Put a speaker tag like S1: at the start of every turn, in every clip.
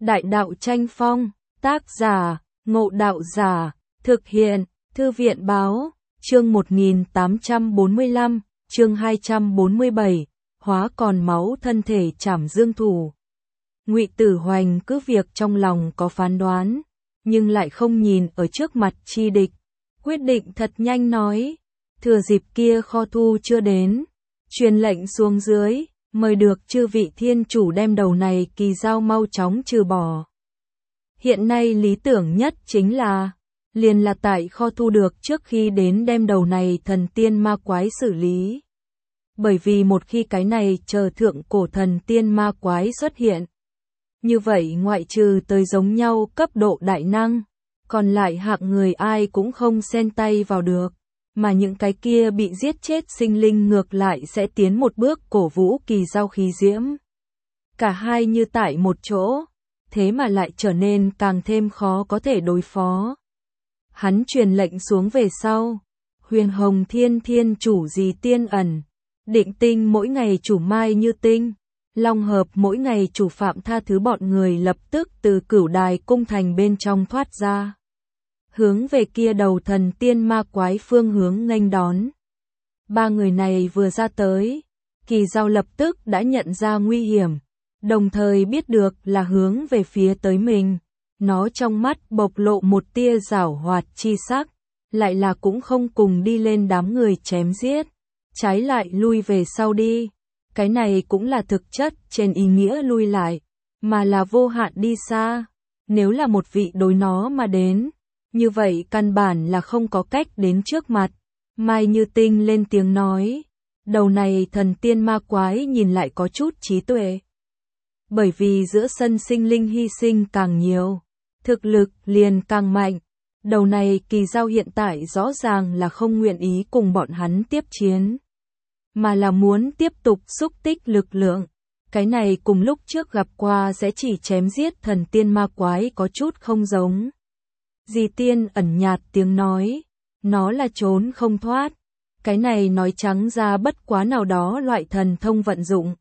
S1: Đại đạo tranh phong, tác giả, Ngộ Đạo Giả, thực hiện, Thư viện báo, chương 1845, chương 247, hóa còn máu thân thể trảm dương thủ. Ngụy Tử Hoành cứ việc trong lòng có phán đoán, nhưng lại không nhìn ở trước mặt chi địch, quyết định thật nhanh nói, thừa dịp kia kho thu chưa đến, truyền lệnh xuống dưới, mời được chư vị thiên chủ đem đầu này kỳ dao mau chóng trừ bỏ. Hiện nay lý tưởng nhất chính là, liền là tại kho thu được trước khi đến đem đầu này thần tiên ma quái xử lý. Bởi vì một khi cái này chờ thượng cổ thần tiên ma quái xuất hiện, như vậy ngoại trừ tới giống nhau cấp độ đại năng, còn lại hạng người ai cũng không xen tay vào được, mà những cái kia bị giết chết sinh linh ngược lại sẽ tiến một bước cổ vũ kỳ dao khí diễm. Cả hai như tại một chỗ, thế mà lại trở nên càng thêm khó có thể đối phó. Hắn truyền lệnh xuống về sau, Huyền Hồng Thiên Thiên chủ Dì Tiên Ẩn, Định Tinh mỗi ngày chủ Mai Như Tinh, Long Hợp mỗi ngày chủ Phạm Tha Thứ bọn người lập tức từ Cửu Đài cung thành bên trong thoát ra, hướng về kia đầu thần tiên ma quái phương hướng nghênh đón. Ba người này vừa ra tới, kỳ dao lập tức đã nhận ra nguy hiểm, đồng thời biết được là hướng về phía tới mình. Nó trong mắt bộc lộ một tia giảo hoạt chi sắc, lại là cũng không cùng đi lên đám người chém giết, trái lại lui về sau đi. Cái này cũng là thực chất trên ý nghĩa lui lại, mà là vô hạn đi xa. Nếu là một vị đối nó mà đến, như vậy căn bản là không có cách đến trước mặt. Mai Như Tinh lên tiếng nói, đầu này thần tiên ma quái nhìn lại có chút trí tuệ. Bởi vì giữa sân sinh linh hy sinh càng nhiều, thực lực liền càng mạnh. Đầu này kỳ dao hiện tại rõ ràng là không nguyện ý cùng bọn hắn tiếp chiến, mà là muốn tiếp tục xúc tích lực lượng. Cái này cùng lúc trước gặp qua sẽ chỉ chém giết thần tiên ma quái có chút không giống. Dì Tiên Ẩn nhạt tiếng nói, nó là trốn không thoát. Cái này nói trắng ra bất quá nào đó loại thần thông vận dụng.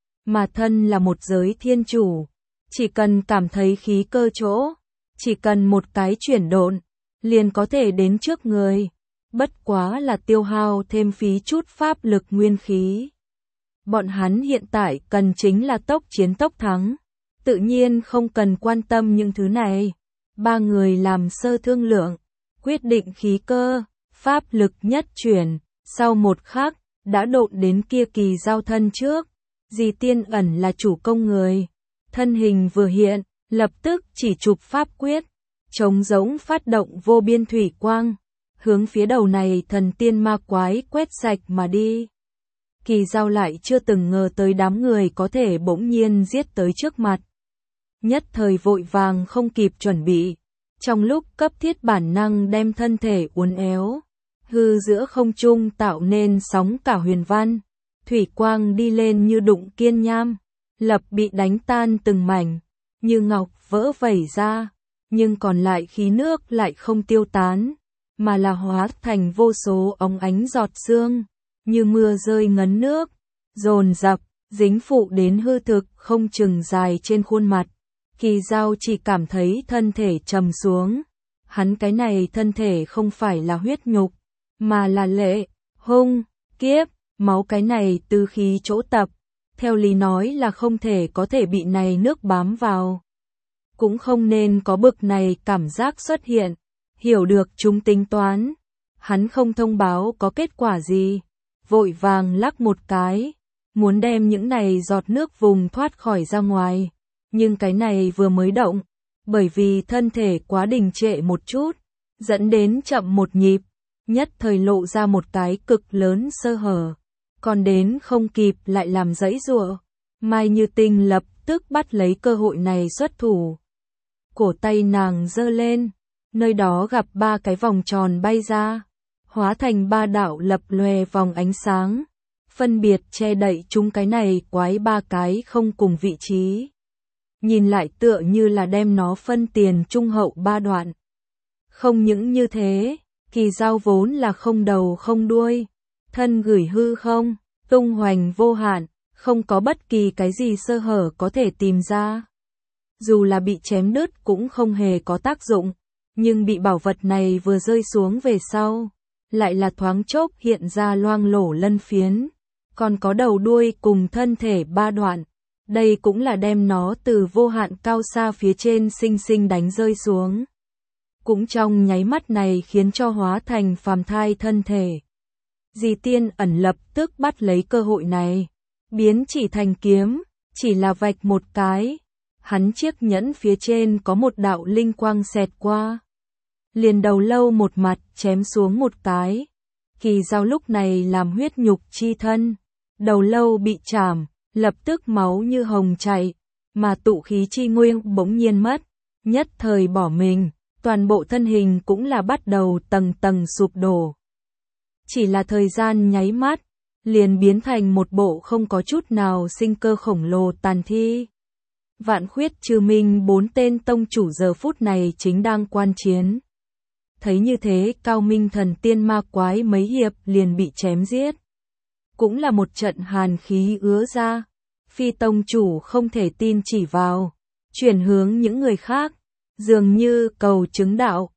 S1: Mà thân là một giới thiên chủ, chỉ cần cảm thấy khí cơ chỗ, chỉ cần một cái chuyển độn, liền có thể đến trước người. Bất quá là tiêu hao thêm phí chút pháp lực nguyên khí. Bọn hắn hiện tại cần chính là tốc chiến tốc thắng, tự nhiên không cần quan tâm những thứ này. Ba người làm sơ thương lượng, quyết định khí cơ, pháp lực nhất chuyển, sau một khắc, đã độn đến kia kỳ dao thân trước. Dì Tiên Ẩn là chủ công người, thân hình vừa hiện, lập tức chỉ chụp pháp quyết, trống rỗng phát động vô biên thủy quang, hướng phía đầu này thần tiên ma quái quét sạch mà đi. Kỳ dao lại chưa từng ngờ tới đám người có thể bỗng nhiên giết tới trước mặt. Nhất thời vội vàng không kịp chuẩn bị, trong lúc cấp thiết bản năng đem thân thể uốn éo, hư giữa không trung tạo nên sóng cả huyền văn. Thủy quang đi lên như đụng kiên nham, lập bị đánh tan từng mảnh, như ngọc vỡ vẩy ra, nhưng còn lại khí nước lại không tiêu tán, mà là hóa thành vô số óng ánh giọt sương, như mưa rơi ngấn nước, dồn dập, dính phụ đến hư thực không chừng dài trên khuôn mặt. Kỳ dao chỉ cảm thấy thân thể trầm xuống, hắn cái này thân thể không phải là huyết nhục, mà là lệ, hung, kiếp. Máu cái này từ khí chỗ tập, theo lý nói là không thể có thể bị này nước bám vào. Cũng không nên có bực này cảm giác xuất hiện, hiểu được chúng tính toán. Hắn không thông báo có kết quả gì, vội vàng lắc một cái, muốn đem những này giọt nước vùng thoát khỏi ra ngoài. Nhưng cái này vừa mới động, bởi vì thân thể quá đình trệ một chút, dẫn đến chậm một nhịp, nhất thời lộ ra một cái cực lớn sơ hở. Còn đến không kịp lại làm giãy giụa, Mai Như Tinh lập tức bắt lấy cơ hội này xuất thủ. Cổ tay nàng giơ lên, nơi đó gặp ba cái vòng tròn bay ra, hóa thành ba đạo lập lòe vòng ánh sáng, phân biệt che đậy chúng cái này quái ba cái không cùng vị trí. Nhìn lại tựa như là đem nó phân tiền trung hậu ba đoạn. Không những như thế, kỳ dao vốn là không đầu không đuôi, thân gửi hư không, tung hoành vô hạn, không có bất kỳ cái gì sơ hở có thể tìm ra. dù là bị chém đứt cũng không hề có tác dụng, nhưng bị bảo vật này vừa rơi xuống về sau, lại là thoáng chốc hiện ra loang lổ lân phiến, còn có đầu đuôi cùng thân thể ba đoạn. Đây cũng là đem nó từ vô hạn cao xa phía trên sinh sinh đánh rơi xuống. Cũng trong nháy mắt này khiến cho hóa thành phàm thai thân thể. Dì Tiên Ẩn lập tức bắt lấy cơ hội này, biến chỉ thành kiếm, chỉ là vạch một cái. Hắn chiếc nhẫn phía trên có một đạo linh quang xẹt qua. Liền đầu lâu một mặt chém xuống một cái. Kỳ dao lúc này làm huyết nhục chi thân. Đầu lâu bị chảm, lập tức máu như hồng chảy, mà tụ khí chi nguyên bỗng nhiên mất. Nhất thời bỏ mình, toàn bộ thân hình cũng là bắt đầu tầng tầng sụp đổ. Chỉ là thời gian nháy mắt, liền biến thành một bộ không có chút nào sinh cơ khổng lồ tàn thi. Vạn Khuyết Trừ Minh 4 tên tông chủ giờ phút này chính đang quan chiến. Thấy như thế, Cao Minh Thần Tiên Ma Quái mấy hiệp liền bị chém giết. Cũng là một trận hàn khí ứa ra. Phi tông chủ không thể tin chỉ vào, chuyển hướng những người khác, dường như cầu chứng đạo.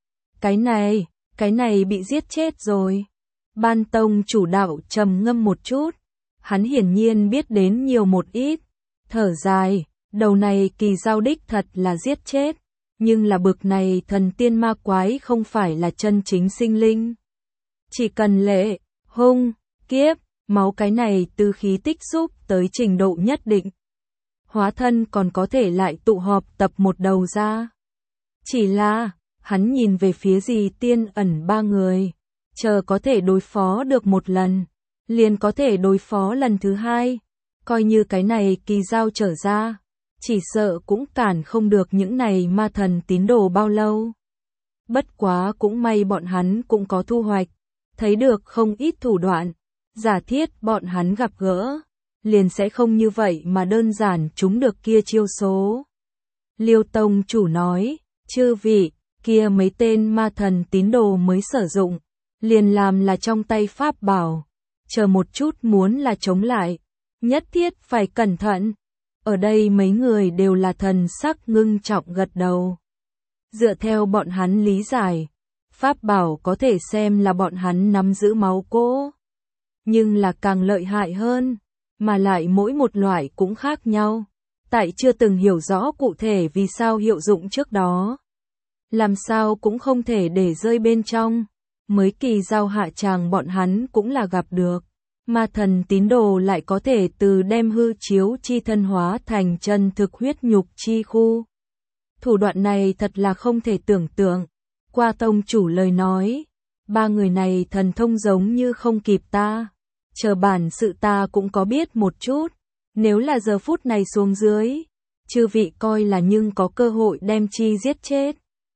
S1: Cái này bị giết chết rồi. Ban tông chủ đạo trầm ngâm một chút, hắn hiển nhiên biết đến nhiều một ít, thở dài, đầu này kỳ giao đích thật là giết chết, nhưng là bực này thần tiên ma quái không phải là chân chính sinh linh. Chỉ cần lệ, hung, kiếp, máu cái này từ khí tích xúc tới trình độ nhất định. Hóa thân còn có thể lại tụ họp tập một đầu ra. Chỉ là, hắn nhìn về phía Dì Tiên Ẩn ba người, chờ có thể đối phó được một lần, liền có thể đối phó lần thứ hai, coi như cái này kỳ giao trở ra, chỉ sợ cũng cản không được những này ma thần tín đồ bao lâu. Bất quá cũng may bọn hắn cũng có thu hoạch, thấy được không ít thủ đoạn, giả thiết bọn hắn gặp gỡ, liền sẽ không như vậy mà đơn giản trúng được kia chiêu số. Liêu tông chủ nói, chư vị, kia mấy tên ma thần tín đồ mới sử dụng, liền làm là trong tay pháp bảo, chờ một chút muốn là chống lại, nhất thiết phải cẩn thận. Ở đây mấy người đều là thần sắc ngưng trọng gật đầu. Dựa theo bọn hắn lý giải, pháp bảo có thể xem là bọn hắn nắm giữ máu cỗ, nhưng là càng lợi hại hơn, mà lại mỗi một loại cũng khác nhau. Tại chưa từng hiểu rõ cụ thể vì sao hiệu dụng trước đó, làm sao cũng không thể để rơi bên trong. Mới kỳ giao hạ tràng bọn hắn cũng là gặp được, ma thần tín đồ lại có thể từ đem hư chiếu chi thân hóa thành chân thực huyết nhục chi khu. Thủ đoạn này thật là không thể tưởng tượng. Qua tông chủ lời nói, ba người này thần thông giống như không kịp ta, chờ bản sự ta cũng có biết một chút, nếu là giờ phút này xuống dưới, chư vị coi là nhưng có cơ hội đem chi giết chết.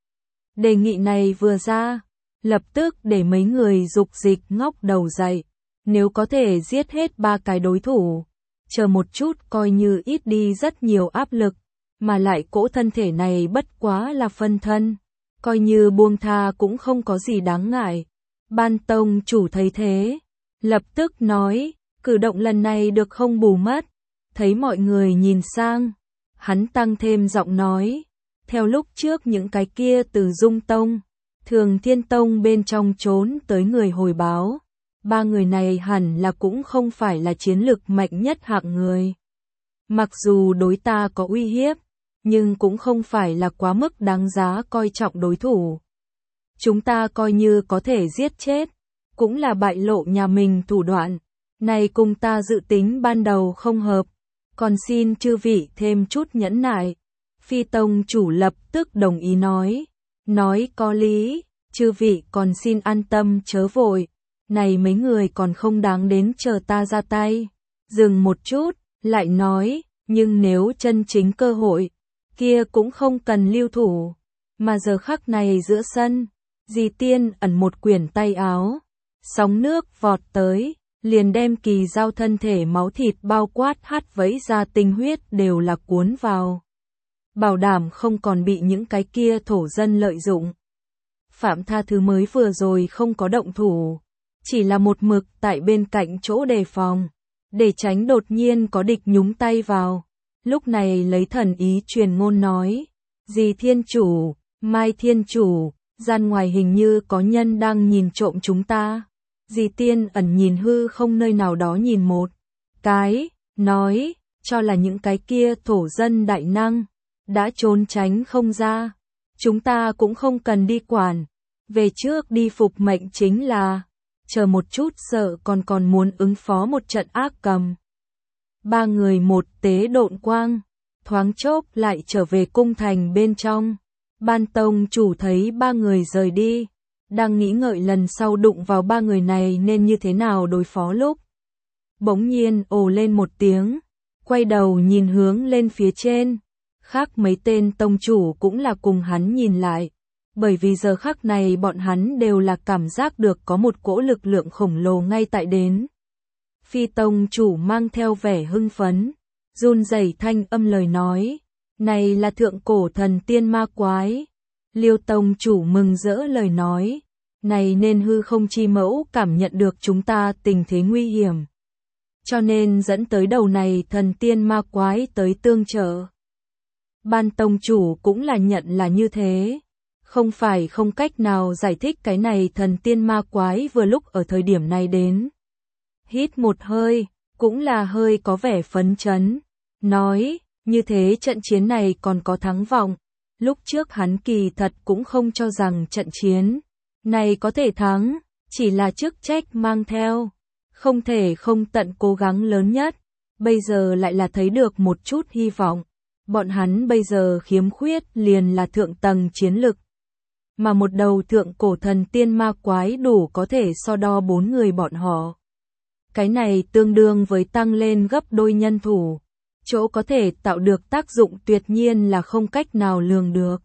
S1: Đề nghị này vừa ra, lập tức để mấy người dục dịch ngóc đầu dậy, nếu có thể giết hết ba cái đối thủ, chờ một chút coi như ít đi rất nhiều áp lực, mà lại cỗ thân thể này bất quá là phân thân, coi như buông tha cũng không có gì đáng ngại. Ban tông chủ thấy thế, lập tức nói, cử động lần này được không bù mất. Thấy mọi người nhìn sang, hắn tăng thêm giọng nói, theo lúc trước những cái kia từ Dung Tông, Thường Thiên Tông bên trong trốn tới người hồi báo, ba người này hẳn là cũng không phải là chiến lực mạnh nhất hạng người. Mặc dù đối ta có uy hiếp, nhưng cũng không phải là quá mức đáng giá coi trọng đối thủ. Chúng ta coi như có thể giết chết, cũng là bại lộ nhà mình thủ đoạn, này cùng ta dự tính ban đầu không hợp, còn xin chư vị thêm chút nhẫn nại. Phi tông chủ lập tức đồng ý nói có lý, chư vị còn xin an tâm chớ vội, này mấy người còn không đáng đến chờ ta ra tay. Dừng một chút, lại nói, nhưng nếu chân chính cơ hội, kia cũng không cần lưu thủ, mà giờ khắc này giữa sân, Dì Tiên Ẩn một quyển tay áo, sóng nước vọt tới, liền đem kỳ giao thân thể máu thịt bao quát hắt vẫy ra tinh huyết đều là cuốn vào. Bảo đảm không còn bị những cái kia thổ dân lợi dụng. Phạm Tha Thứ mới vừa rồi không có động thủ, chỉ là một mực tại bên cạnh chỗ đề phòng, để tránh đột nhiên có địch nhúng tay vào. Lúc này lấy thần ý truyền ngôn nói, dì thiên chủ, Mai thiên chủ, gian ngoài hình như có nhân đang nhìn trộm chúng ta. Dì Tiên Ẩn nhìn hư không nơi nào đó nhìn một cái, nói, cho là những cái kia thổ dân đại năng, đã trốn tránh không ra. Chúng ta cũng không cần đi quản, về trước đi phục mệnh chính là, chờ một chút sợ còn muốn ứng phó một trận ác cầm. Ba người một tế độn quang, thoáng chốc lại trở về cung thành bên trong. Ban tông chủ thấy ba người rời đi, đang nghĩ ngợi lần sau đụng vào ba người này nên như thế nào đối phó lúc. Bỗng nhiên ồ lên một tiếng, quay đầu nhìn hướng lên phía trên, khác mấy tên tông chủ cũng là cùng hắn nhìn lại, bởi vì giờ khắc này bọn hắn đều là cảm giác được có một cỗ lực lượng khổng lồ ngay tại đến. Phi tông chủ mang theo vẻ hưng phấn, run rẩy thanh âm lời nói, này là thượng cổ thần tiên ma quái. Liêu tông chủ mừng rỡ lời nói, này nên hư không chi mẫu cảm nhận được chúng ta tình thế nguy hiểm, cho nên dẫn tới đầu này thần tiên ma quái tới tương trợ. Ban tông chủ cũng là nhận là như thế, không phải không cách nào giải thích cái này thần tiên ma quái vừa lúc ở thời điểm này đến. Hít một hơi, cũng là hơi có vẻ phấn chấn, nói, như thế trận chiến này còn có thắng vọng. Lúc trước hắn kỳ thật cũng không cho rằng trận chiến này có thể thắng, chỉ là chức trách mang theo, không thể không tận cố gắng lớn nhất, bây giờ lại là thấy được một chút hy vọng. Bọn hắn bây giờ khiếm khuyết liền là thượng tầng chiến lực, mà một đầu thượng cổ thần tiên ma quái đủ có thể so đo 4 người bọn họ. Cái này tương đương với tăng lên gấp đôi nhân thủ, chỗ có thể tạo được tác dụng tuyệt nhiên là không cách nào lường được.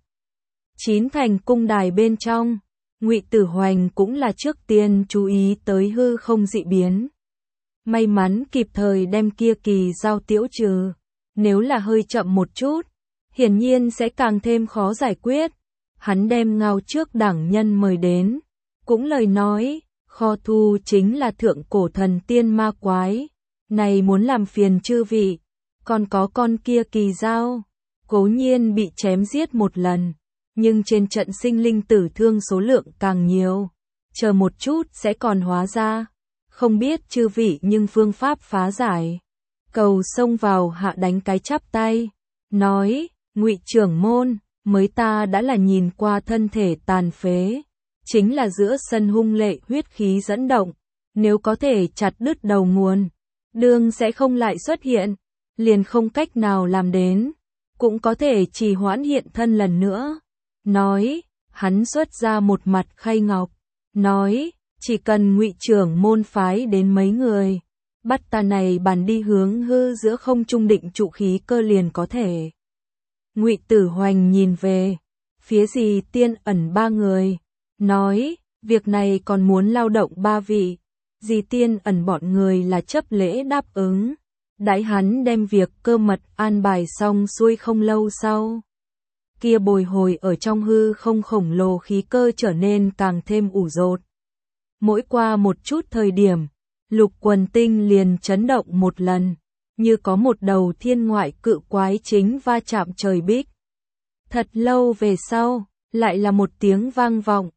S1: Chín thành cung đài bên trong, Ngụy Tử Hoành cũng là trước tiên chú ý tới hư không dị biến. May mắn kịp thời đem kia kỳ giao tiễu trừ, nếu là hơi chậm một chút, hiển nhiên sẽ càng thêm khó giải quyết. Hắn đem Ngao trước đẳng nhân mời đến, cũng lời nói, kho thu chính là thượng cổ thần tiên ma quái, này muốn làm phiền chư vị, còn có con kia kỳ giao, cố nhiên bị chém giết một lần, nhưng trên trận sinh linh tử thương số lượng càng nhiều, chờ một chút sẽ còn hóa ra, không biết chư vị nhưng phương pháp phá giải. Cầu xông vào hạ đánh cái chắp tay, nói, Ngụy trưởng môn, mới ta đã là nhìn qua thân thể tàn phế, chính là giữa sân hung lệ huyết khí dẫn động, nếu có thể chặt đứt đầu nguồn, đương sẽ không lại xuất hiện, liền không cách nào làm đến, cũng có thể trì hoãn hiện thân lần nữa. Nói, hắn xuất ra một mặt khay ngọc, nói, chỉ cần Ngụy trưởng môn phái đến mấy người, bắt ta này bàn đi hướng hư giữa không trung định trụ khí cơ liền có thể. Ngụy Tử Hoành nhìn về phía Dì Tiên Ẩn ba người, nói, việc này còn muốn lao động ba vị. Dì Tiên Ẩn bọn người là chấp lễ đáp ứng. Đãi hắn đem việc cơ mật an bài xong xuôi không lâu sau, kia bồi hồi ở trong hư không khổng lồ khí cơ trở nên càng thêm ủ rột. Mỗi qua một chút thời điểm, Lục Quần Tinh liền chấn động một lần, như có một đầu thiên ngoại cự quái chính va chạm trời bích. Thật lâu về sau, lại là một tiếng vang vọng,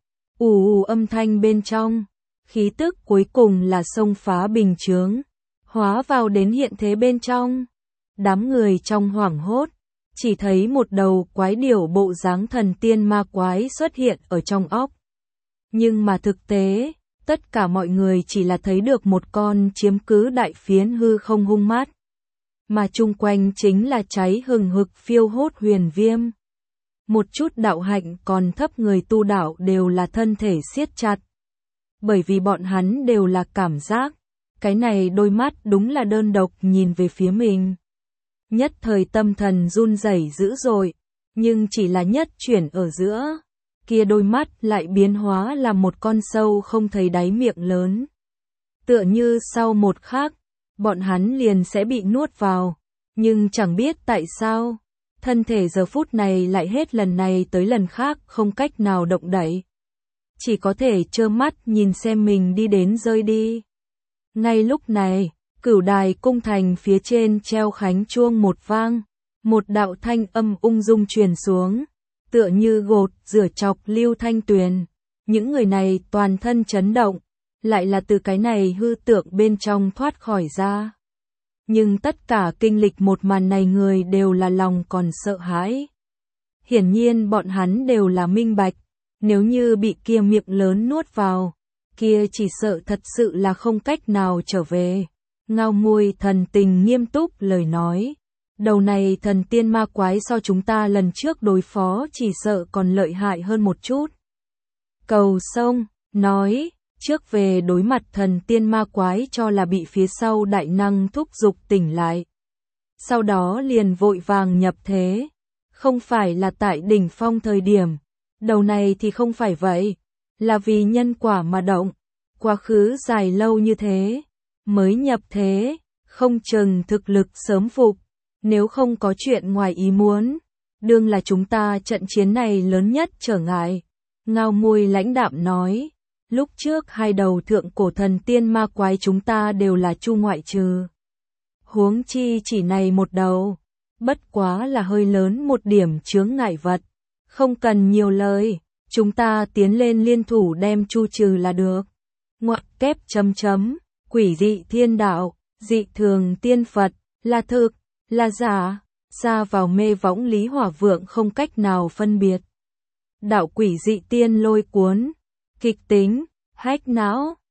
S1: ù âm thanh bên trong, khí tức cuối cùng là xông phá bình chướng, hóa vào đến hiện thế bên trong. Đám người trong hoảng hốt, chỉ thấy một đầu quái điểu bộ dáng thần tiên ma quái xuất hiện ở trong óc. Nhưng mà thực tế, tất cả mọi người chỉ là thấy được một con chiếm cứ đại phiến hư không hung mát, mà chung quanh chính là cháy hừng hực phiêu hốt huyền viêm. Một chút đạo hạnh còn thấp người tu đạo đều là thân thể siết chặt, bởi vì bọn hắn đều là cảm giác, cái này đôi mắt đúng là đơn độc nhìn về phía mình. Nhất thời tâm thần run rẩy dữ dội, nhưng chỉ là nhất chuyển ở giữa, kia đôi mắt lại biến hóa làm một con sâu không thấy đáy miệng lớn. Tựa như sau một khắc, bọn hắn liền sẽ bị nuốt vào, nhưng chẳng biết tại sao, thân thể giờ phút này lại hết lần này tới lần khác không cách nào động đậy. Chỉ có thể trơ mắt nhìn xem mình đi đến rơi đi. Ngay lúc này, Cửu Đài cung thành phía trên treo khánh chuông một vang, Một đạo thanh âm ung dung truyền xuống, tựa như gột rửa chọc Lưu Thanh Tuyền. Những người này toàn thân chấn động, lại là từ cái này hư tượng bên trong thoát khỏi ra. Nhưng tất cả kinh lịch một màn này người đều là lòng còn sợ hãi. Hiển nhiên bọn hắn đều là minh bạch, nếu như bị kia miệng lớn nuốt vào, kia chỉ sợ thật sự là không cách nào trở về. Ngao Môi thần tình nghiêm túc lời nói, đầu này thần tiên ma quái so chúng ta lần trước đối phó chỉ sợ còn lợi hại hơn một chút. Cầu Sông nói, trước về đối mặt thần tiên ma quái cho là bị phía sau đại năng thúc giục tỉnh lại. Sau đó liền vội vàng nhập thế, không phải là tại đỉnh phong thời điểm, đầu này thì không phải vậy, là vì nhân quả mà động, quá khứ dài lâu như thế, mới nhập thế, không chừng thực lực sớm phục, nếu không có chuyện ngoài ý muốn, đương là chúng ta trận chiến này lớn nhất trở ngại. Ngao Môi lãnh đạm nói, lúc trước hai đầu thượng cổ thần tiên ma quái chúng ta đều là chu ngoại trừ. Huống chi chỉ này một đầu, bất quá là hơi lớn một điểm chướng ngại vật, không cần nhiều lời, chúng ta tiến lên liên thủ đem chu trừ là được. Ngoặc kép chấm chấm, quỷ dị thiên đạo, dị thường tiên Phật, là thực, là giả, ra vào mê võng Lý Hỏa Vượng không cách nào phân biệt. Đạo quỷ dị tiên lôi cuốn, kịch tính, hách não,